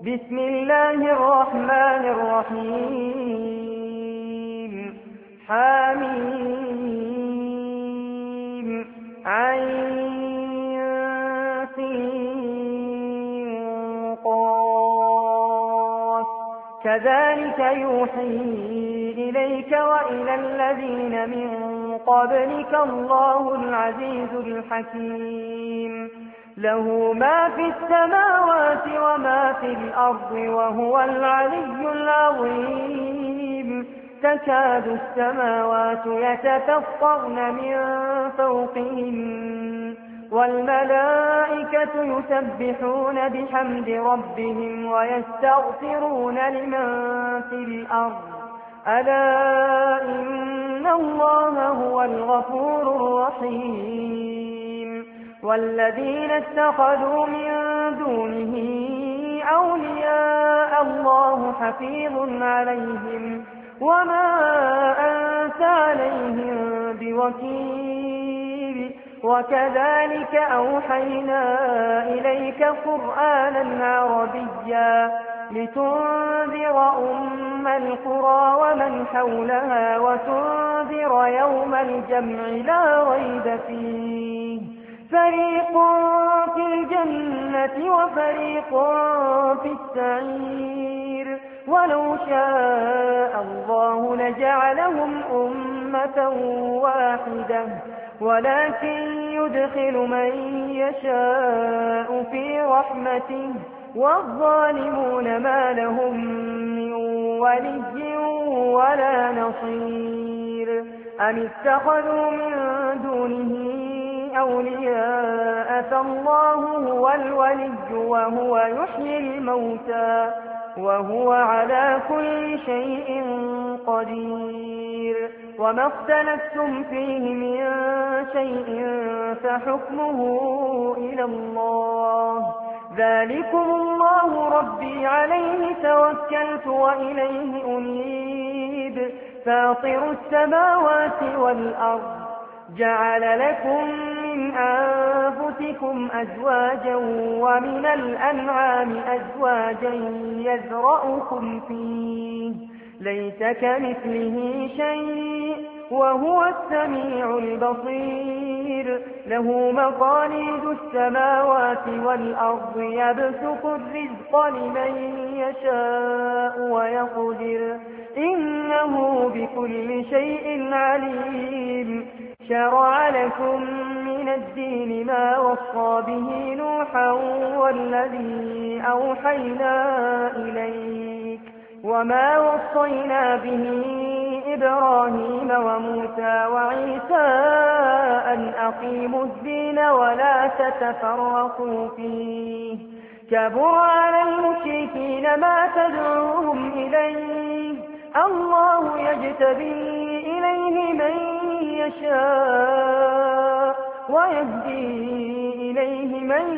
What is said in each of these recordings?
بسم الله الرحمن الرحيم حميم عين سين قاف كذلك يوحي إليك وإلى الذين من قبلك الله العزيز الحكيم له ما في السماوات وما في الأرض وهو العلي العظيم تكاد السماوات يتفطرن من فوقهن والملائكة يسبحون بحمد ربهم ويستغفرون لمن في الأرض ألا إن الله هو الغفور الرحيم والذين اتخذوا من دونه أولياء الله حفيظ عليهم وما أنت عليهم بوكيل وكذلك أوحينا إليك قرآنا عربيا لتنذر أم القرى ومن حولها وتنذر يوم الجمع لا ريب فيه فريق في الجنة وفريق في السعير ولو شاء الله لجعلهم أمة واحدة ولكن يدخل من يشاء في رحمته والظالمون ما لهم من ولي ولا نصير أم اتخذوا من دونه أولياء فالله هو الولي وهو يحيي الموتى وهو على كل شيء قدير وما اختلفتم فيه من شيء فحكمه إلى الله ذلكم الله ربي عليه توكلت وإليه أنيب فاطر السماوات والأرض جعل لكم من أنفسكم أزواجا ومن الأنعام أزواجا يذرأكم فيه ليس كمثله شيء وهو السميع البصير له مقاليد السماوات والأرض يبسط الرزق لمن يشاء ويقدر إنه بكل شيء عليم شرع لكم من الدين ما وصى به نوحا والذي أوحينا إليك وما وصينا به إبراهيم وموسى وعيسى أن أقيموا الدين ولا تتفرقوا فيه كبر على المشركين ما تدعوهم إليه الله يجتبي إليه من يشاء ويهدي إليه من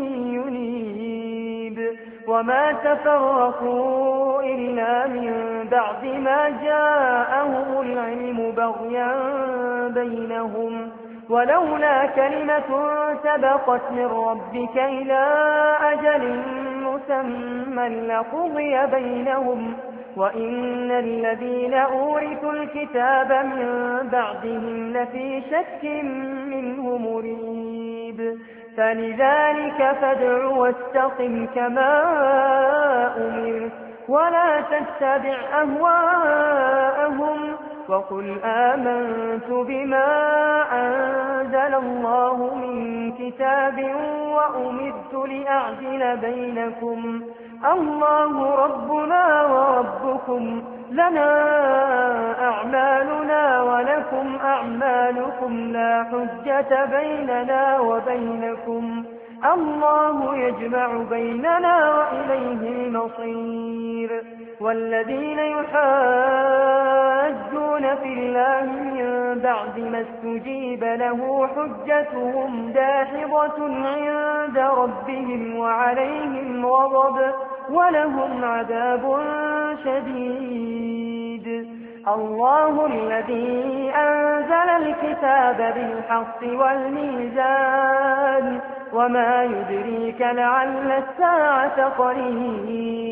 ينيب وما تفرقوا إلا من بعد ما جاءهم العلم بغيا بينهم ولولا كلمة سبقت من ربك إلى أجل مسمى لقضي بينهم وإن الذين أورثوا الكتاب من بعدهم لفي شك منه مريب فلذلك فادع واستقم كما أمرت ولا تتبع أهواءهم وقل آمنت بما أنزل الله من كتاب وأمرت لأعدل بينكم الله ربنا وربكم لنا أعمالنا ولكم أعمالكم لا حجة بيننا وبينكم الله يجمع بيننا وإليه المصير والذين يحاجون في الله من بعد ما استجيب له حجتهم داحضة عند ربهم وعليهم غضب ولهم عذاب شديد الله الذي أنزل الكتاب بالحق والميزان وما يدريك لعل الساعة قريب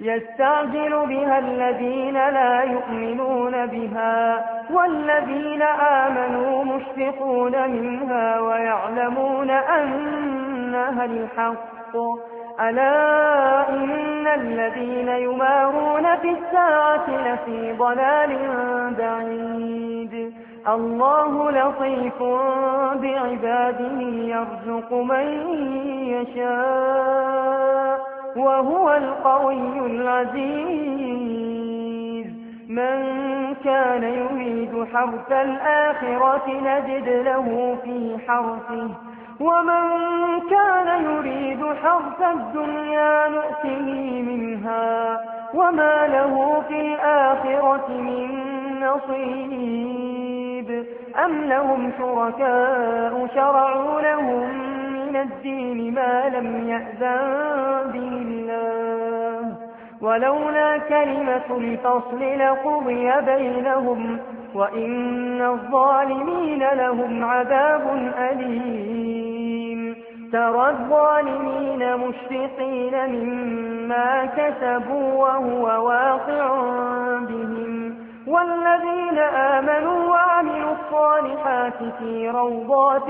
يستعجل بها الذين لا يؤمنون بها والذين آمنوا مشفقون منها ويعلمون أنها الحق. ألا إن الذين يمارون في الساعة لفي ضلال بعيد. الله لطيف بعباده يرزق من يشاء وهو القوي العزيز. من كان يريد حرث الآخرة نجد له في حرثه ومن كان يريد حرث الدنيا نؤته منها وما له في الآخرة من نصيب. أم لهم شركاء شرعوا لهم من الدين ما لم يأذن به الله ولولا كلمة الفصل لقضي بينهم وإن الظالمين لهم عذاب أليم. ترى الظالمين مشفقين مما كسبوا وهو واقع بهم والذين آمنوا وعملوا الصالحات في روضات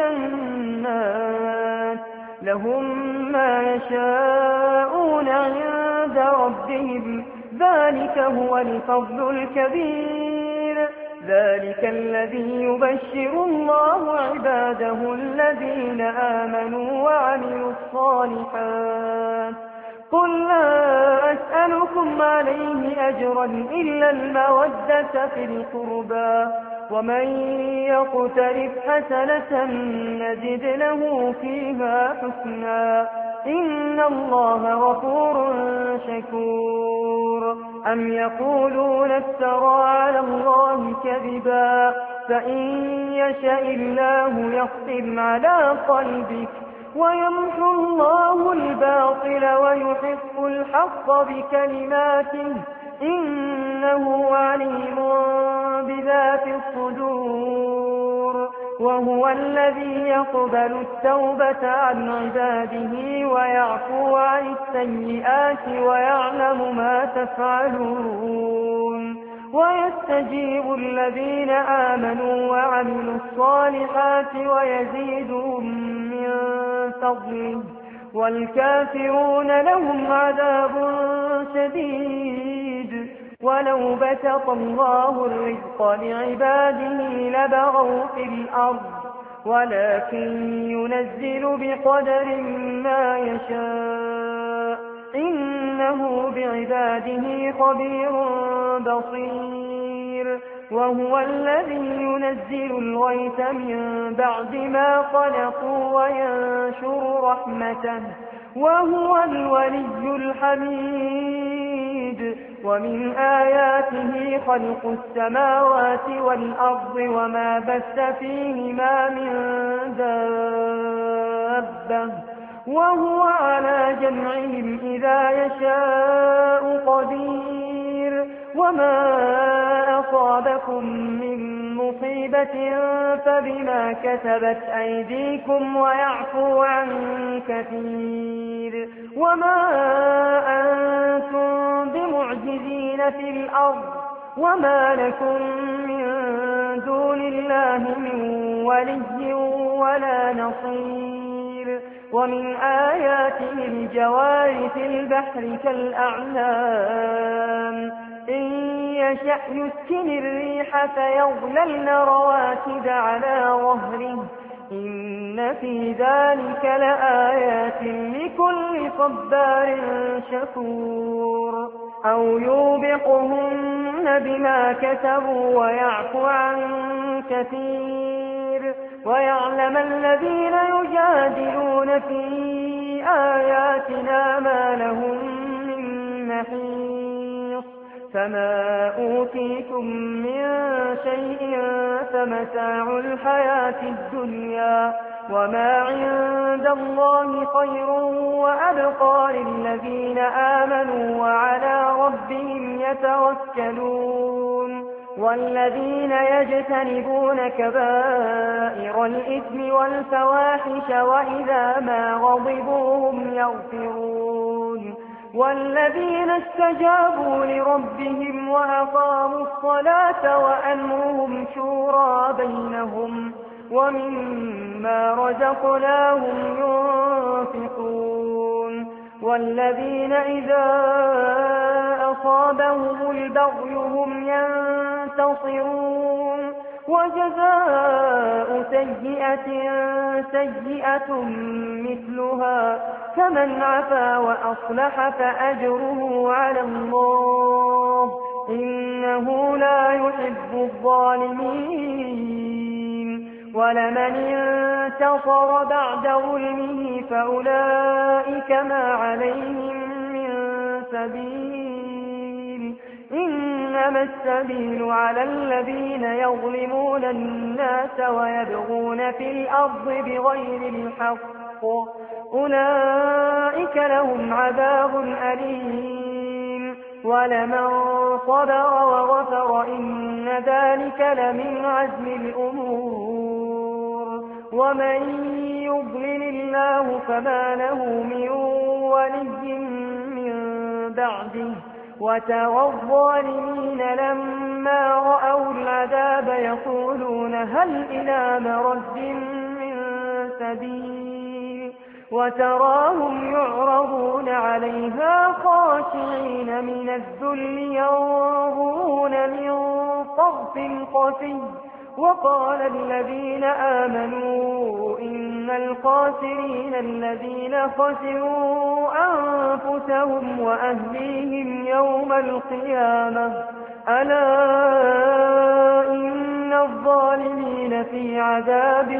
الجنات لهم ما يشاءون عند ربهم ذلك هو الفضل الكبير. ذلك الذي يبشر الله عباده الذين آمنوا وعملوا الصالحات. قل لا أسألكم عليه أجرا إلا المودة في القربى ومن يقترف حسنة نزد له فيها حسنا إن الله غفور شكور. أم يقولون افترى على الله كذبا فإن يشاء الله يختم على قلبك ويمحو الله الباطل ويحق الحق بكلماته إنه عليم بذات الصدور. وهو الذي يقبل التوبة عن عباده ويعفو عن السيئات ويعلم ما تفعلون ويستجيب الذين آمنوا وعملوا الصالحات ويزيدهم من فضله والكافرون لهم عذاب شديد. ولو بسط الله الرزق لعباده لبغوا في الأرض ولكن ينزل بقدر ما يشاء إنه بعباده خبير بصير. وهو الذي ينزل الغيث من بعد ما قنطوا وينشر رحمته وهو الولي الحميد. ومن آياته خلق السماوات والأرض وما بث فيهما من دابة وهو على جمعهم إذا يشاء قدير. وما أصابكم من مصيبة فبما كسبت أيديكم ويعفو عن كثير. وما أنتم بمعجزين في الأرض وما لكم من دون الله من ولي ولا نصير. ومن آياته الجوار في البحر كالأعلام إن يشأ يسكن الريح فيظللن رواكد على ظهره إن في ذلك لآيات لكل صبار شكور. أو يوبقهن بما كسبوا ويعفو عن كثير ويعلم الذين يجادلون في آياتنا ما لهم من محيص. فما أوتيتم من شيء فمتاع الحياة الدنيا وما عند الله خير وأبقى للذين آمنوا وعلى ربهم يتوكلون. والذين يجتنبون كبائر الإثم والفواحش وإذا ما غضبوا هم يغفرون. والذين استجابوا لربهم وأقاموا الصلاة وأمرهم شورى بينهم ومما رزقناهم ينفقون والذين إذا أصابهم البغي هم ينتصرون وجزاء سيئة سيئة مثلها فمن عفا وأصلح فأجره على الله إنه لا يحب الظالمين ولمن انتصر بعد ظلمه فأولئك ما عليهم من سبيل إنما السبيل على الذين يظلمون الناس ويبغون في الأرض بغير الحق أولئك لهم عذاب أليم ولمن صبر وغفر إن ذلك لمن عزم الأمور ومن يضلل الله فما له من ولي من بعده وترى الظالمين لما رأوا العذاب يقولون هل إلى مرد من سبيل وتراهم يعرضون عليها خاشعين من الذل ينظرون من طرف خفي وقال الذين آمنوا إن الخاسرين الذين خسروا أنفسهم وأهليهم يوم القيامة ألا إن الظالمين في عذاب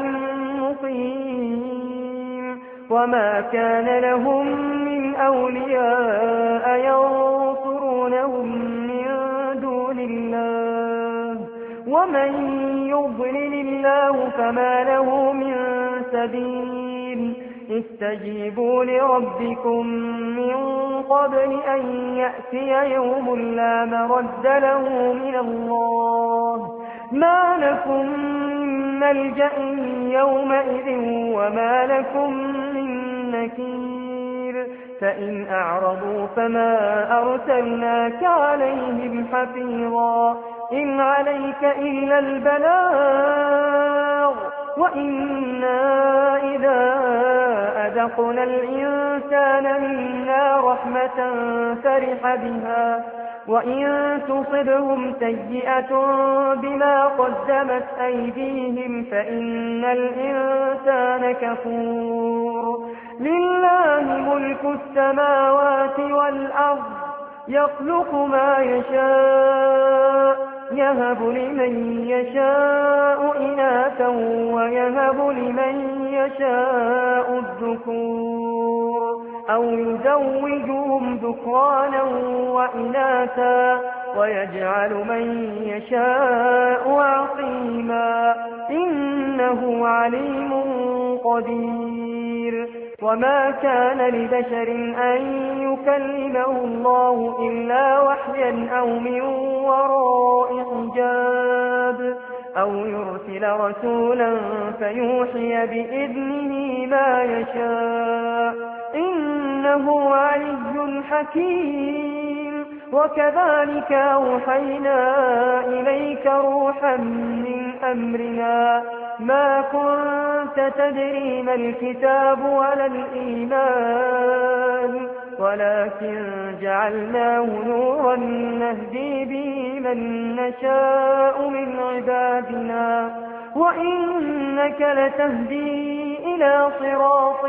مقيم وما كان لهم من أولياء ينصرونهم من دون الله ومن يضلل الله فما له من سبيل استجيبوا لربكم من قبل أن يأتي يوم لا مرد له من الله ما لكم من ملجأ يومئذ وما لكم من نكير فإن أعرضوا فما أرسلناك عليهم حفيظا إن عليك إلا البلاغ وإنا إذا أذقنا الإنسان منا رحمة فرح بها وإن تصبهم سيئة بما قدمت أيديهم فإن الإنسان كفور لله ملك السماوات والأرض يخلق ما يشاء يهب لمن يشاء إناثا ويهب لمن يشاء الذكور أو يزوجهم ذكرانا وإناثا ويجعل من يشاء عقيما إنه عليم قدير وما كان لبشر أن يكلمه الله إلا وحيا أو من وراء حجاب أو يرسل رسولا فيوحي بإذنه ما يشاء إنه علي حكيم وكذلك أوحينا إليك روحا من أمرنا ما كنت تدري ما الكتاب ولا الإيمان ولكن جعلناه نورا نهدي به من نشاء من عبادنا وإنك لتهدي إلى صراط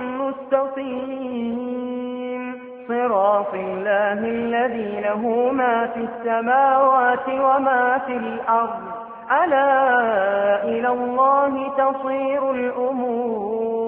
مستقيم صراط الله الذي له ما في السماوات وما في الأرض ألا إلى الله تصير الأمور